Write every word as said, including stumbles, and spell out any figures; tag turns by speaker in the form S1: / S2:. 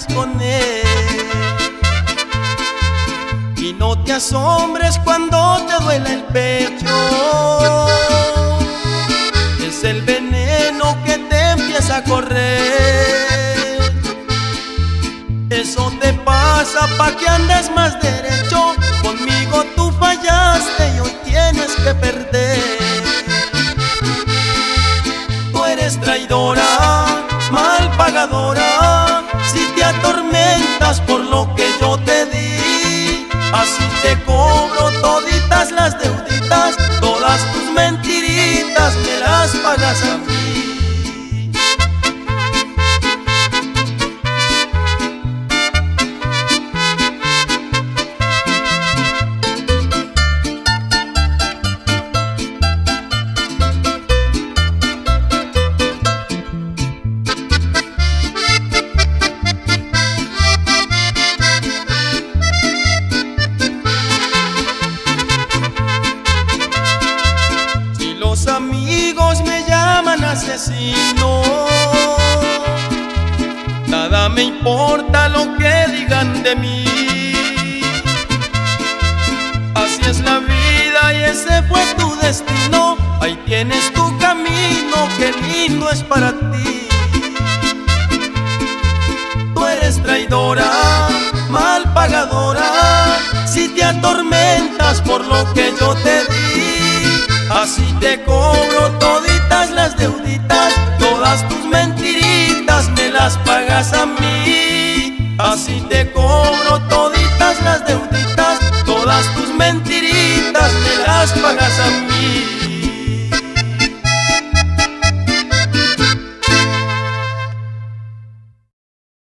S1: vayas con él. Y no te asombres cuando te duela el pecho, es el veneno que te empieza a correr. Eso te pasa pa' que andes más derecho. Conmigo tú fallaste y hoy tienes que perder. Tú eres traidora, mal pagadora, si te atormentas por lo que yo te di. Así te cobro toditas las deuditas, todas tus mentiritas me las pagas a mí. Los amigos me llaman asesino, nada me importa lo que digan de mí. Así es la vida y ese fue tu destino. Ahí tienes tu camino, qué lindo es para ti. Tú eres traidora, mal pagadora, si te atormentas por lo que yo te di. Así te cobro toditas las deuditas, todas tus mentiritas me las pagas a mí.